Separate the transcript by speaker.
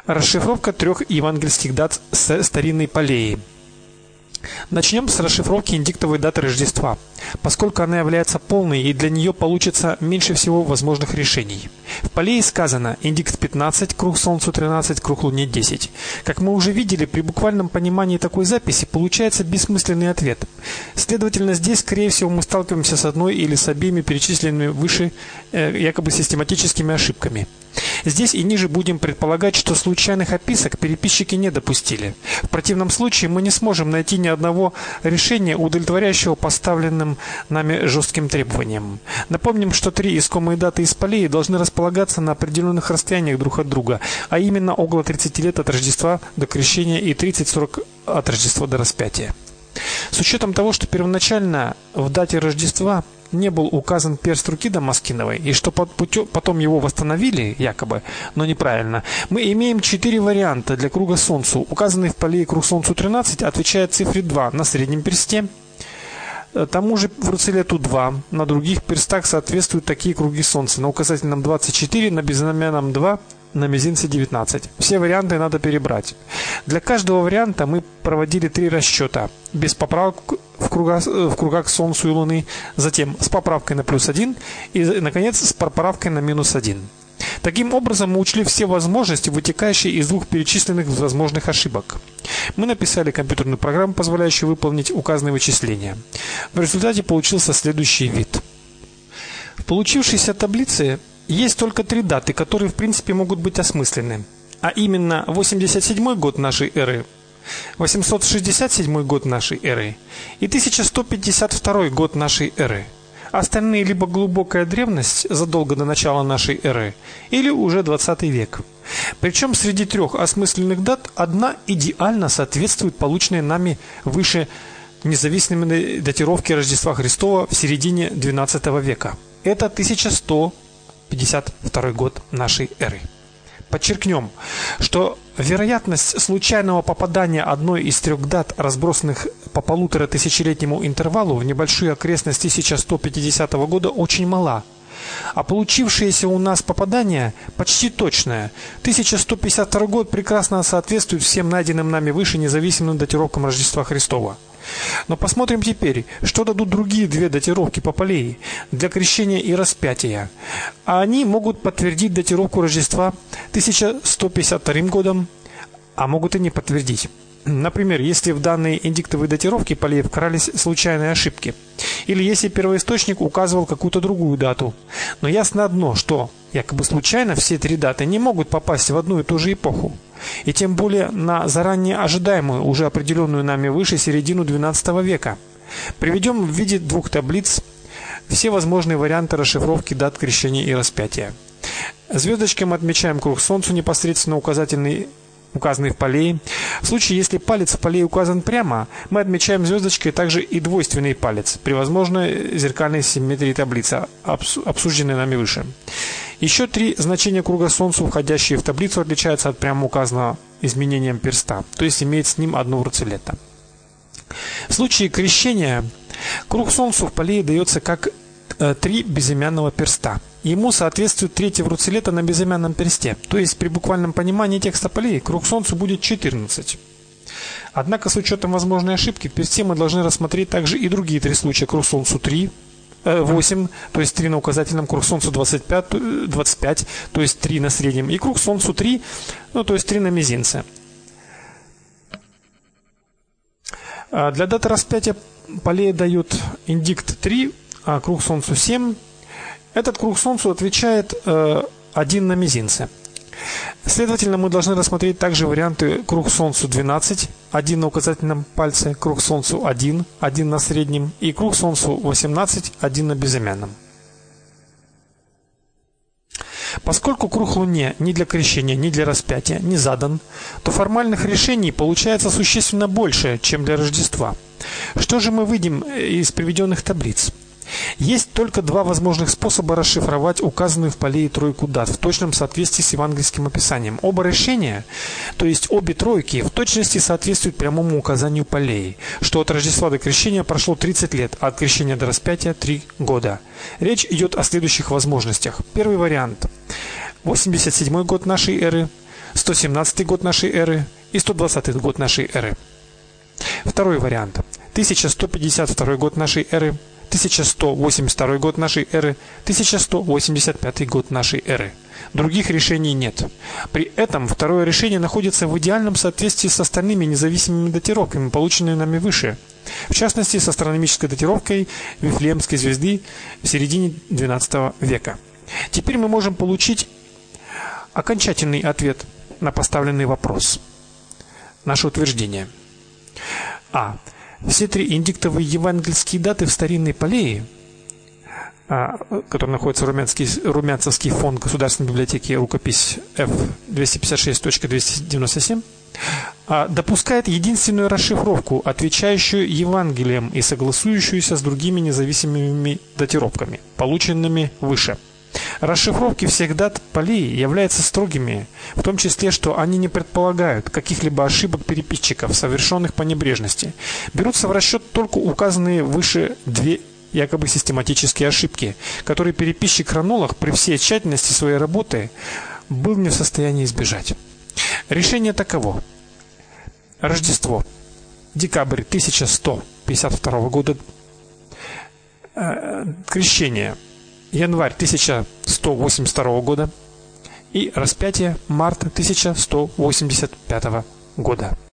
Speaker 1: Расшифровка трех евангельских дат с старинной Палеи. Начнем с расшифровки индиктовой даты Рождества, поскольку она является полной и для нее получится меньше всего возможных решений. В Палее сказано индикт 15, круг Солнцу 13, круг Луне 10. Как мы уже видели, при буквальном понимании такой записи получается бессмысленный ответ. Следовательно, здесь, скорее всего, мы сталкиваемся с одной или с обеими перечисленными выше якобы систематическими ошибками. Здесь и ниже будем предполагать, что случайных описок переписчики не допустили. В противном случае мы не сможем найти ни одного решения, удовлетворяющего поставленным нами жестким требованиям. Напомним, что три искомые даты из Палеи должны располагаться на определенных расстояниях друг от друга, а именно около 30 лет от Рождества до Крещения и 30-40 от Рождества до Распятия. С учетом того, что первоначально в дате Рождества не был указан перст руки Дамаскиновой, и что потом его восстановили, якобы, но неправильно, мы имеем 4 варианта для круга Солнцу. Указанный в Палее круг Солнцу 13 отвечает цифре 2 на среднем персте, тому же вруцелету 2. На других перстах соответствуют такие круги Солнца. На указательном 24, на безымянном 2, на мизинце 19. Все варианты надо перебрать. Для каждого варианта мы проводили 3 расчета, без поправок в кругах Солнцу и Луны, затем с поправкой на +1 и, наконец, с поправкой на -1. Таким образом, мы учли все возможности, вытекающие из двух перечисленных возможных ошибок. Мы написали компьютерную программу, позволяющую выполнить указанные вычисления. В результате получился следующий вид. В получившейся таблице есть только 3 даты, которые в принципе могут быть осмысленны, а именно 87 год нашей эры, 867 год нашей эры и 1152 год нашей эры. Остальные либо глубокая древность, задолго до начала нашей эры, или уже 20 век. Причем среди 3 осмысленных дат одна идеально соответствует полученной нами выше независимой датировке Рождества Христова в середине XII века. Это 1152 год нашей эры. Подчеркнем, что вероятность случайного попадания одной из 3 дат, разбросанных по 1500-летнему интервалу в небольшую окрестность 1150 года, очень мала. А получившееся у нас попадание почти точное. 1152 год прекрасно соответствует всем найденным нами выше независимым датировкам Рождества Христова. Но посмотрим теперь, что дадут другие 2 датировки по Палее для Крещения и Распятия. А они могут подтвердить датировку Рождества 1152 годом, а могут и не подтвердить. Например, если в данные индиктовые датировки Палеи вкрались случайные ошибки, или если первоисточник указывал какую-то другую дату. Но ясно одно, что якобы случайно все 3 даты не могут попасть в одну и ту же эпоху, и тем более на заранее ожидаемую, уже определенную нами выше середину XII века. Приведем в виде 2 таблиц все возможные варианты расшифровки дат Крещения и Распятия. Звездочкой мы отмечаем круг Солнцу, непосредственно указанный в Палее. В случае, если палец в Палее указан прямо, мы отмечаем звездочкой также и двойственный палец при возможной зеркальной симметрии таблицы, обсужденной нами выше. Еще 3 значения круга Солнцу, входящие в таблицу, отличаются от прямо указанного изменением перста, то есть имеет с ним одну вруцелета. В случае Крещения круг Солнцу в Палее дается как 3 безымянного перста. Ему соответствует 3 вруцелета на безымянном персте, то есть при буквальном понимании текста Палеи круг Солнцу будет 14. Однако с учетом возможной ошибки в персте мы должны рассмотреть также и другие 3 случая: круг Солнцу 8, то есть 3 на указательном, круг Солнцу 25, то есть 3 на среднем, и круг Солнцу 3, то есть 3 на мизинце. Для даты распятия Палея дает индикт 3, а круг Солнцу 7. Этот круг Солнцу отвечает 1 на мизинце. Следовательно, мы должны рассмотреть также варианты круг Солнцу 12, 1 на указательном пальце, круг Солнцу 1, 1 на среднем, и круг Солнцу 18, 1 на безымянном. Поскольку круг Луне ни для Крещения, ни для Распятия не задан, то формальных решений получается существенно больше, чем для Рождества. Что же мы видим из приведенных таблиц? Есть только 2 возможных способа расшифровать указанную в Палее тройку дат в точном соответствии с евангельским описанием. Оба решения, то есть обе тройки, в точности соответствуют прямому указанию Палеи, что от Рождества до Крещения прошло 30 лет, а от Крещения до Распятия 3 года. Речь идет о следующих возможностях. Первый вариант. 87 год нашей эры, 117 год нашей эры и 120 год нашей эры. Второй вариант. 1152 год нашей эры, 1182 год нашей эры, 1185 год нашей эры. Других решений нет. При этом второе решение находится в идеальном соответствии с остальными независимыми датировками, полученными нами выше. В частности, с астрономической датировкой Вифлеемской звезды в середине XII века. Теперь мы можем получить окончательный ответ на поставленный вопрос. Наше утверждение. А. Все три индиктовые евангельские даты в старинной Палее, который находится в Румянцевский фонд Государственной библиотеки, рукопись F256.297, допускает единственную расшифровку, отвечающую Евангелиям и согласующуюся с другими независимыми датировками, полученными выше. Расшифровки всех дат Палеи являются строгими, в том числе, что они не предполагают каких-либо ошибок переписчиков, совершенных по небрежности. Берутся в расчет только указанные выше две якобы систематические ошибки, которые переписчик-хронолог при всей тщательности своей работы был не в состоянии избежать. Решение таково. Рождество. Декабрь 1152 года. Крещение. Январь 1182 года и распятие март 1185 года.